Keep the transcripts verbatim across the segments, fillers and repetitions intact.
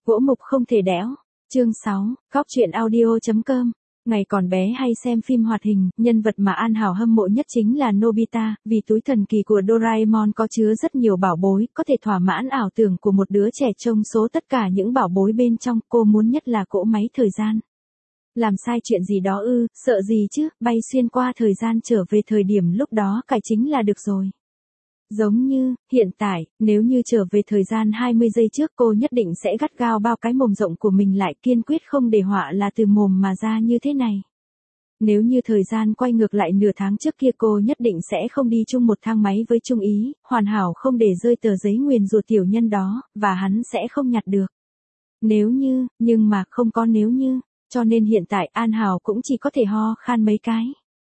Gỗ mục không thể đẽo. Chương sáu, Cóc truyện audio chấm com. Ngày còn bé hay xem phim hoạt hình, nhân vật mà An Hảo hâm mộ nhất chính là Nobita, vì túi thần kỳ của Doraemon có chứa rất nhiều bảo bối, có thể thỏa mãn ảo tưởng của một đứa trẻ trong số tất cả những bảo bối bên trong, cô muốn nhất là cỗ máy thời gian. Làm sai chuyện gì đó ư, sợ gì chứ, bay xuyên qua thời gian trở về thời điểm lúc đó cải chính là được rồi. Giống như, hiện tại, nếu như trở về thời gian hai mươi giây trước cô nhất định sẽ gắt gao bao cái mồm rộng của mình lại, kiên quyết không để họa là từ mồm mà ra như thế này. Nếu như thời gian quay ngược lại nửa tháng trước kia cô nhất định sẽ không đi chung một thang máy với Trung Ý, hoàn hảo không để rơi tờ giấy nguyền rủa tiểu nhân đó, và hắn sẽ không nhặt được. Nếu như, nhưng mà không có nếu như, cho nên hiện tại An Hảo cũng chỉ có thể ho khan mấy cái.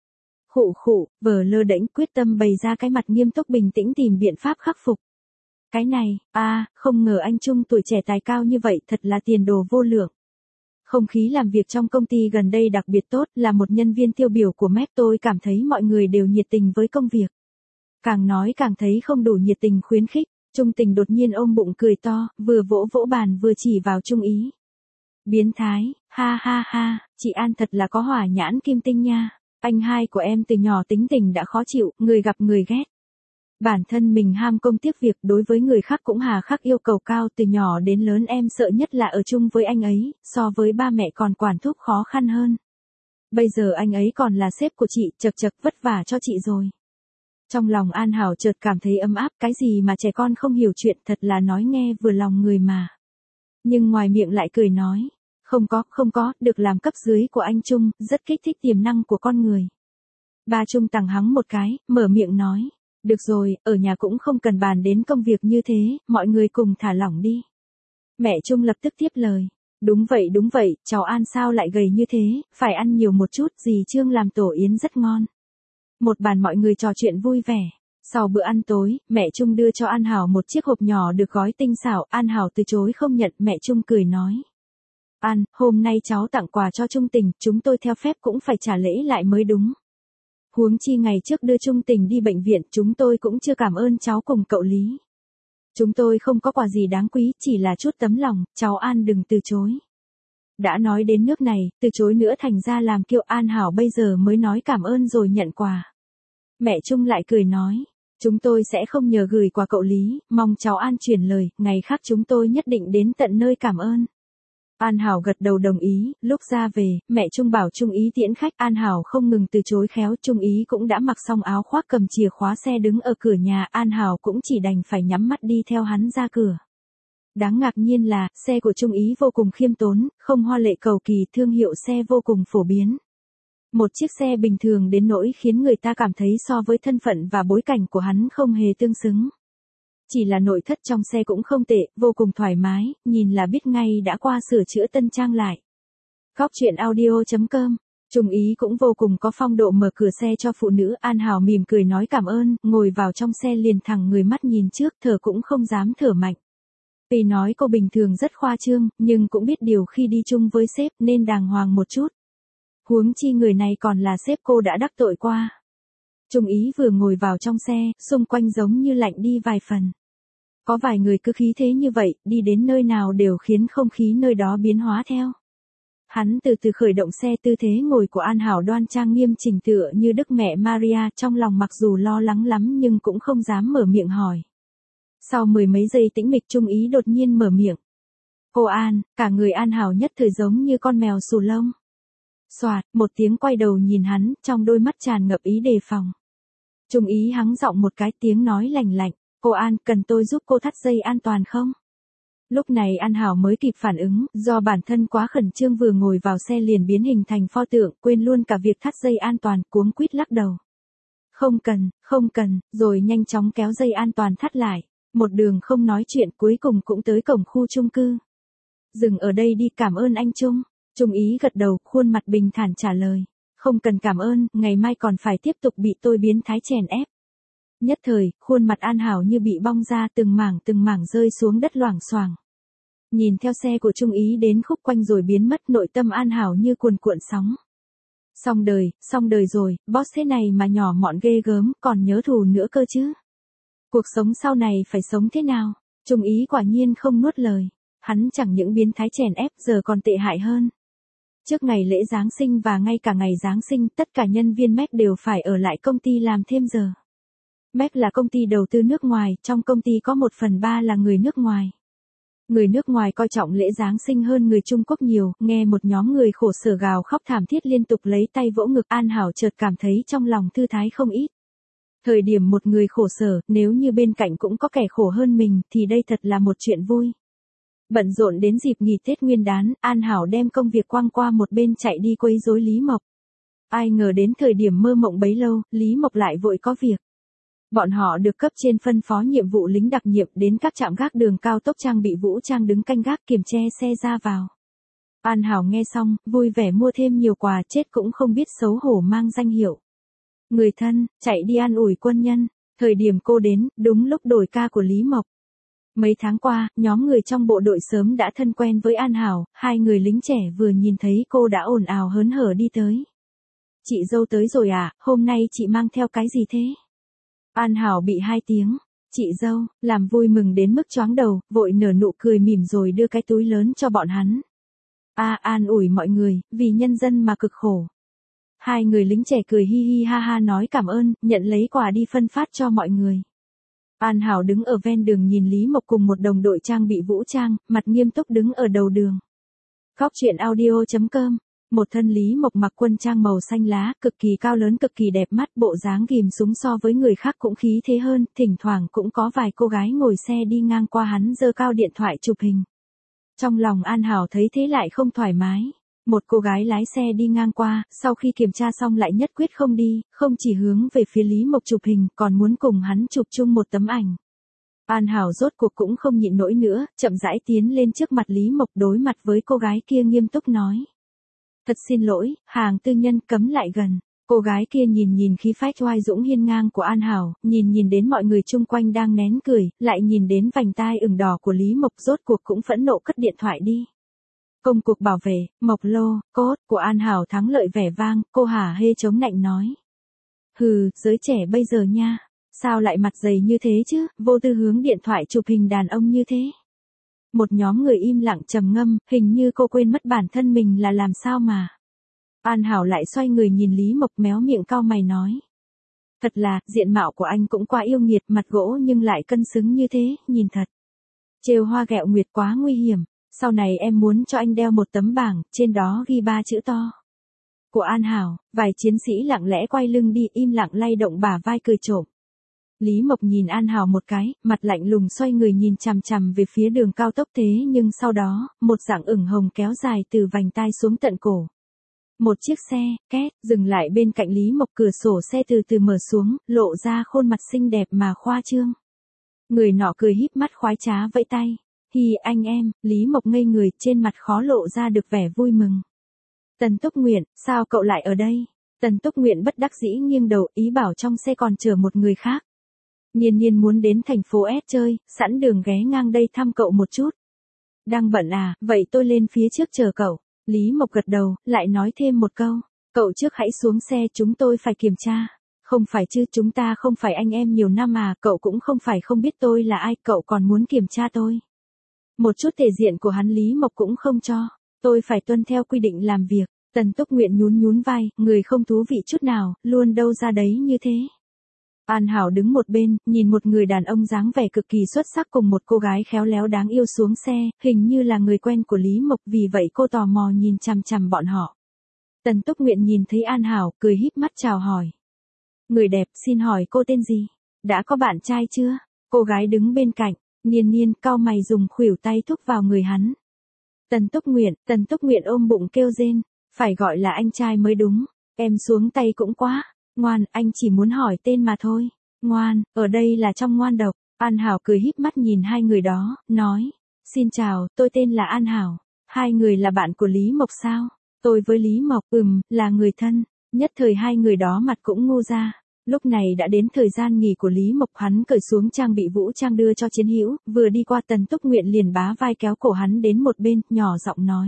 Khụ khụ, vờ lơ đễnh quyết tâm bày ra cái mặt nghiêm túc bình tĩnh tìm biện pháp khắc phục. Cái này, a à, không ngờ anh Trung tuổi trẻ tài cao như vậy, thật là tiền đồ vô lượng. Không khí làm việc trong công ty gần đây đặc biệt tốt, là một nhân viên tiêu biểu của Mac tôi cảm thấy mọi người đều nhiệt tình với công việc. Càng nói càng thấy không đủ nhiệt tình khuyến khích, Trung Tình đột nhiên ôm bụng cười to, vừa vỗ vỗ bàn vừa chỉ vào Trung Ý. Biến thái, ha ha ha, chị An thật là có hỏa nhãn kim tinh nha. Anh hai của em từ nhỏ tính tình đã khó chịu, người gặp người ghét. Bản thân mình ham công tiếc việc, đối với người khác cũng hà khắc yêu cầu cao, từ nhỏ đến lớn em sợ nhất là ở chung với anh ấy, so với ba mẹ còn quản thúc khó khăn hơn. Bây giờ anh ấy còn là sếp của chị, chật chật vất vả cho chị rồi. Trong lòng An Hảo chợt cảm thấy ấm áp, cái gì mà trẻ con không hiểu chuyện, thật là nói nghe vừa lòng người mà. Nhưng ngoài miệng lại cười nói. Không có, không có, được làm cấp dưới của anh Trung, rất kích thích tiềm năng của con người. Ba Trung tằng hắng một cái, mở miệng nói. Được rồi, ở nhà cũng không cần bàn đến công việc như thế, mọi người cùng thả lỏng đi. Mẹ Trung lập tức tiếp lời. Đúng vậy đúng vậy, cháu An sao lại gầy như thế, phải ăn nhiều một chút, dì Trương làm tổ yến rất ngon. Một bàn mọi người trò chuyện vui vẻ. Sau bữa ăn tối, mẹ Trung đưa cho An Hảo một chiếc hộp nhỏ được gói tinh xảo, An Hảo từ chối không nhận, mẹ Trung cười nói. An, hôm nay cháu tặng quà cho Trung Tình, chúng tôi theo phép cũng phải trả lễ lại mới đúng. Huống chi ngày trước đưa Trung Tình đi bệnh viện, chúng tôi cũng chưa cảm ơn cháu cùng cậu Lý. Chúng tôi không có quà gì đáng quý, chỉ là chút tấm lòng, cháu An đừng từ chối. Đã nói đến nước này, từ chối nữa thành ra làm kiệu, An Hảo bây giờ mới nói cảm ơn rồi nhận quà. Mẹ Trung lại cười nói, chúng tôi sẽ không nhờ gửi quà cậu Lý, mong cháu An truyền lời, ngày khác chúng tôi nhất định đến tận nơi cảm ơn. An Hảo gật đầu đồng ý, lúc ra về, mẹ Trung bảo Trung Ý tiễn khách, An Hảo không ngừng từ chối khéo, Trung Ý cũng đã mặc xong áo khoác cầm chìa khóa xe đứng ở cửa nhà, An Hảo cũng chỉ đành phải nhắm mắt đi theo hắn ra cửa. Đáng ngạc nhiên là, xe của Trung Ý vô cùng khiêm tốn, không hoa lệ cầu kỳ, thương hiệu xe vô cùng phổ biến. Một chiếc xe bình thường đến nỗi khiến người ta cảm thấy so với thân phận và bối cảnh của hắn không hề tương xứng. Chỉ là nội thất trong xe cũng không tệ, vô cùng thoải mái, nhìn là biết ngay đã qua sửa chữa tân trang lại. Cóc truyện audio chấm com. Trung Ý cũng vô cùng có phong độ mở cửa xe cho phụ nữ, An Hảo mỉm cười nói cảm ơn, ngồi vào trong xe liền thẳng người mắt nhìn trước, thở cũng không dám thở mạnh. Vì nói cô bình thường rất khoa trương, nhưng cũng biết điều khi đi chung với sếp nên đàng hoàng một chút. Huống chi người này còn là sếp cô đã đắc tội qua. Trung Ý vừa ngồi vào trong xe, xung quanh giống như lạnh đi vài phần. Có vài người cứ khí thế như vậy, đi đến nơi nào đều khiến không khí nơi đó biến hóa theo. Hắn từ từ khởi động xe, tư thế ngồi của An Hảo đoan trang nghiêm chỉnh tựa như Đức Mẹ Maria, trong lòng mặc dù lo lắng lắm nhưng cũng không dám mở miệng hỏi. Sau mười mấy giây tĩnh mịch, Trung Ý đột nhiên mở miệng. Cô An, cả người An Hảo nhất thời giống như con mèo xù lông. Xoạt, một tiếng quay đầu nhìn hắn, trong đôi mắt tràn ngập ý đề phòng. Trung Ý hắng giọng một cái, tiếng nói lành lạnh. Cô An, cần tôi giúp cô thắt dây an toàn không? Lúc này An Hảo mới kịp phản ứng, do bản thân quá khẩn trương vừa ngồi vào xe liền biến hình thành pho tượng, quên luôn cả việc thắt dây an toàn, cuống quýt lắc đầu. Không cần, không cần, rồi nhanh chóng kéo dây an toàn thắt lại. Một đường không nói chuyện, cuối cùng cũng tới cổng khu chung cư. Dừng ở đây đi, cảm ơn anh Trung. Trung Ý gật đầu, khuôn mặt bình thản trả lời. Không cần cảm ơn, ngày mai còn phải tiếp tục bị tôi biến thái chèn ép. Nhất thời, khuôn mặt An Hảo như bị bong ra, từng mảng từng mảng rơi xuống đất loảng xoảng. Nhìn theo xe của Trung Ý đến khúc quanh rồi biến mất, nội tâm An Hảo như cuồn cuộn sóng. Xong đời, xong đời rồi, boss thế này mà nhỏ mọn ghê gớm, còn nhớ thù nữa cơ chứ. Cuộc sống sau này phải sống thế nào? Trung Ý quả nhiên không nuốt lời. Hắn chẳng những biến thái chèn ép giờ còn tệ hại hơn. Trước ngày lễ Giáng sinh và ngay cả ngày Giáng sinh, tất cả nhân viên Mac đều phải ở lại công ty làm thêm giờ. Mac là công ty đầu tư nước ngoài, trong công ty có một phần ba là người nước ngoài. Người nước ngoài coi trọng lễ Giáng sinh hơn người Trung Quốc nhiều, nghe một nhóm người khổ sở gào khóc thảm thiết liên tục lấy tay vỗ ngực, An Hảo chợt cảm thấy trong lòng thư thái không ít. Thời điểm một người khổ sở, nếu như bên cạnh cũng có kẻ khổ hơn mình, thì đây thật là một chuyện vui. Bận rộn đến dịp nghỉ Tết Nguyên đán, An Hảo đem công việc quăng qua một bên chạy đi quấy rối Lý Mộc. Ai ngờ đến thời điểm mơ mộng bấy lâu, Lý Mộc lại vội có việc. Bọn họ được cấp trên phân phó nhiệm vụ lính đặc nhiệm đến các trạm gác đường cao tốc trang bị vũ trang đứng canh gác kiềm che xe ra vào. An Hảo nghe xong, vui vẻ mua thêm nhiều quà, chết cũng không biết xấu hổ mang danh hiệu người thân, chạy đi an ủi quân nhân. Thời điểm cô đến, đúng lúc đổi ca của Lý Mộc. Mấy tháng qua, nhóm người trong bộ đội sớm đã thân quen với An Hảo, hai người lính trẻ vừa nhìn thấy cô đã ồn ào hớn hở đi tới. Chị dâu tới rồi à, hôm nay chị mang theo cái gì thế? An Hảo bị hai tiếng, chị dâu, làm vui mừng đến mức choáng đầu, vội nở nụ cười mỉm rồi đưa cái túi lớn cho bọn hắn. A à, an ủi mọi người, vì nhân dân mà cực khổ. Hai người lính trẻ cười hi hi ha ha nói cảm ơn, nhận lấy quà đi phân phát cho mọi người. An Hảo đứng ở ven đường nhìn Lý Mộc cùng một đồng đội trang bị vũ trang, mặt nghiêm túc đứng ở đầu đường. Góc truyện audio chấm com. Một thân Lý Mộc mặc quân trang màu xanh lá, cực kỳ cao lớn cực kỳ đẹp mắt, bộ dáng ghim súng so với người khác cũng khí thế hơn, thỉnh thoảng cũng có vài cô gái ngồi xe đi ngang qua hắn giơ cao điện thoại chụp hình. Trong lòng An Hảo thấy thế lại không thoải mái. Một cô gái lái xe đi ngang qua, sau khi kiểm tra xong lại nhất quyết không đi, không chỉ hướng về phía Lý Mộc chụp hình, còn muốn cùng hắn chụp chung một tấm ảnh. An Hảo rốt cuộc cũng không nhịn nổi nữa, chậm rãi tiến lên trước mặt Lý Mộc đối mặt với cô gái kia nghiêm túc nói. Thật xin lỗi, hàng tư nhân cấm lại gần. Cô gái kia nhìn nhìn khí phách oai dũng hiên ngang của An Hảo, nhìn nhìn đến mọi người chung quanh đang nén cười, lại nhìn đến vành tai ửng đỏ của Lý Mộc rốt cuộc cũng phẫn nộ cất điện thoại đi. Công cuộc bảo vệ, Mộc Lô, cốt của An Hảo thắng lợi vẻ vang, cô hả hê chống nạnh nói. Hừ, giới trẻ bây giờ nha, sao lại mặt dày như thế chứ, vô tư hướng điện thoại chụp hình đàn ông như thế. Một nhóm người im lặng trầm ngâm, hình như cô quên mất bản thân mình là làm sao mà. An Hảo lại xoay người nhìn Lý Mộc méo miệng cau mày nói. Thật là, diện mạo của anh cũng quá yêu nghiệt, mặt gỗ nhưng lại cân xứng như thế, nhìn thật. Trêu hoa ghẹo nguyệt quá nguy hiểm. Sau này em muốn cho anh đeo một tấm bảng, trên đó ghi ba chữ to. Của An Hảo, vài chiến sĩ lặng lẽ quay lưng đi im lặng lay động bả vai cười trộm. Lý Mộc nhìn An Hảo một cái, mặt lạnh lùng xoay người nhìn chằm chằm về phía đường cao tốc thế nhưng sau đó, một dạng ửng hồng kéo dài từ vành tai xuống tận cổ. Một chiếc xe, két, dừng lại bên cạnh Lý Mộc, cửa sổ xe từ từ mở xuống, lộ ra khuôn mặt xinh đẹp mà khoa trương. Người nọ cười híp mắt khoái trá vẫy tay. Hi anh em, Lý Mộc ngây người, trên mặt khó lộ ra được vẻ vui mừng. Tần Túc Nguyện, sao cậu lại ở đây? Tần Túc Nguyện bất đắc dĩ nghiêng đầu, ý bảo trong xe còn chở một người khác. Niên Niên muốn đến thành phố S chơi, sẵn đường ghé ngang đây thăm cậu một chút. Đang bận à, vậy tôi lên phía trước chờ cậu. Lý Mộc gật đầu, lại nói thêm một câu. Cậu trước hãy xuống xe, chúng tôi phải kiểm tra. Không phải chứ, chúng ta không phải anh em nhiều năm à, cậu cũng không phải không biết tôi là ai, cậu còn muốn kiểm tra tôi. Một chút thể diện của hắn Lý Mộc cũng không cho. Tôi phải tuân theo quy định làm việc. Tần Túc Nguyện nhún nhún vai, người không thú vị chút nào, luôn đâu ra đấy như thế. An Hảo đứng một bên, nhìn một người đàn ông dáng vẻ cực kỳ xuất sắc cùng một cô gái khéo léo đáng yêu xuống xe, hình như là người quen của Lý Mộc, vì vậy cô tò mò nhìn chằm chằm bọn họ. Tần Túc Nguyện nhìn thấy An Hảo, cười híp mắt chào hỏi. Người đẹp, xin hỏi cô tên gì? Đã có bạn trai chưa? Cô gái đứng bên cạnh, Niên Niên cau mày dùng khuỷu tay thúc vào người hắn. Tần Túc Nguyện, Tần Túc Nguyện ôm bụng kêu rên, phải gọi là anh trai mới đúng, em xuống tay cũng quá. Ngoan, anh chỉ muốn hỏi tên mà thôi. Ngoan, ở đây là trong ngoan độc. An Hảo cười híp mắt nhìn hai người đó, nói. Xin chào, tôi tên là An Hảo. Hai người là bạn của Lý Mộc sao? Tôi với Lý Mộc, ừm, là người thân. Nhất thời hai người đó mặt cũng ngu ra. Lúc này đã đến thời gian nghỉ của Lý Mộc, hắn cởi xuống trang bị vũ trang đưa cho chiến hữu, vừa đi qua Tần Túc Nguyện liền bá vai kéo cổ hắn đến một bên, nhỏ giọng nói.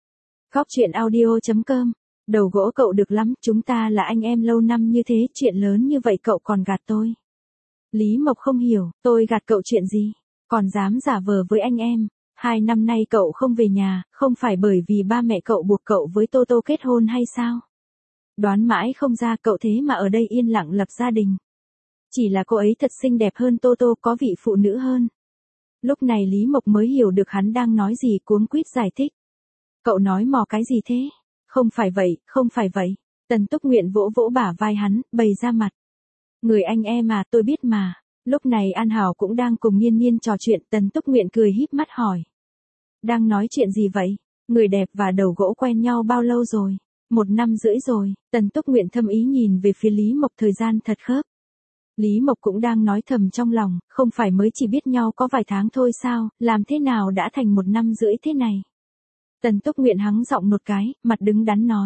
Góc truyện audio chấm com. Đầu gỗ cậu được lắm, chúng ta là anh em lâu năm như thế, chuyện lớn như vậy cậu còn gạt tôi. Lý Mộc không hiểu, tôi gạt cậu chuyện gì, còn dám giả vờ với anh em. Hai năm nay cậu không về nhà, không phải bởi vì ba mẹ cậu buộc cậu với Tô Tô kết hôn hay sao? Đoán mãi không ra cậu thế mà ở đây yên lặng lập gia đình. Chỉ là cô ấy thật xinh đẹp hơn Tô Tô, có vị phụ nữ hơn. Lúc này Lý Mộc mới hiểu được hắn đang nói gì, cuống quýt giải thích. Cậu nói mò cái gì thế? Không phải vậy, không phải vậy. Tần Túc Nguyện vỗ vỗ bả vai hắn, bày ra mặt. Người anh em mà, tôi biết mà. Lúc này An Hảo cũng đang cùng Nhiên Nhiên trò chuyện, Tần Túc Nguyện cười híp mắt hỏi. Đang nói chuyện gì vậy? Người đẹp và đầu gỗ quen nhau bao lâu rồi? Một năm rưỡi rồi. Tần Túc Nguyện thâm ý nhìn về phía Lý Mộc, thời gian thật khớp. Lý Mộc cũng đang nói thầm trong lòng, không phải mới chỉ biết nhau có vài tháng thôi sao, làm thế nào đã thành một năm rưỡi thế này? Tần Túc Nguyện hắng giọng một cái, mặt đứng đắn nói.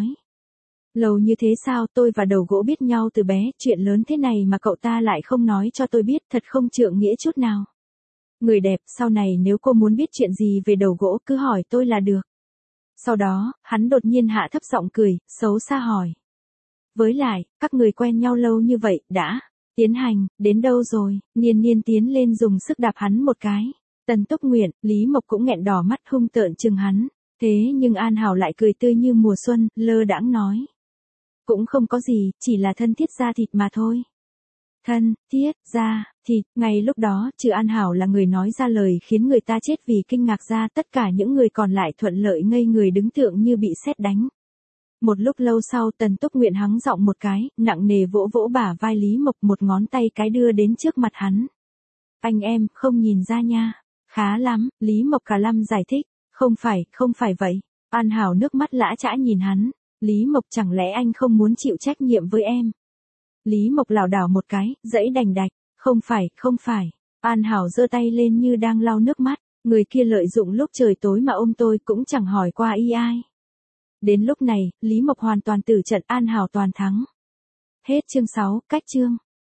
Lâu như thế sao, tôi và đầu gỗ biết nhau từ bé, chuyện lớn thế này mà cậu ta lại không nói cho tôi biết, thật không trượng nghĩa chút nào. Người đẹp, sau này nếu cô muốn biết chuyện gì về đầu gỗ cứ hỏi tôi là được. Sau đó, hắn đột nhiên hạ thấp giọng cười, xấu xa hỏi. Với lại, các người quen nhau lâu như vậy, đã tiến hành, đến đâu rồi? Nhiên Nhiên tiến lên dùng sức đạp hắn một cái. Tần Túc Nguyện, Lý Mộc cũng nghẹn đỏ mắt hung tợn chừng hắn. Thế nhưng An Hảo lại cười tươi như mùa xuân, lơ đãng nói. Cũng không có gì, chỉ là thân thiết da thịt mà thôi. Thân, thiết, da, thịt, ngay lúc đó, trừ An Hảo là người nói ra lời khiến người ta chết vì kinh ngạc ra, tất cả những người còn lại thuận lợi ngây người đứng tượng như bị sét đánh. Một lúc lâu sau Tần Túc Nguyện hắng giọng một cái, nặng nề vỗ vỗ bả vai Lý Mộc, một ngón tay cái đưa đến trước mặt hắn. Anh em, không nhìn ra nha. Khá lắm, Lý Mộc cả lăm giải thích. Không phải, không phải vậy. An Hảo nước mắt lã chã nhìn hắn. Lý Mộc, chẳng lẽ anh không muốn chịu trách nhiệm với em? Lý Mộc lảo đảo một cái, dãy đành đạch. Không phải, không phải. An Hảo giơ tay lên như đang lau nước mắt. Người kia lợi dụng lúc trời tối mà ôm tôi, cũng chẳng hỏi qua y ai. Đến lúc này, Lý Mộc hoàn toàn tử trận, An Hảo toàn thắng. Hết chương sáu, cách chương.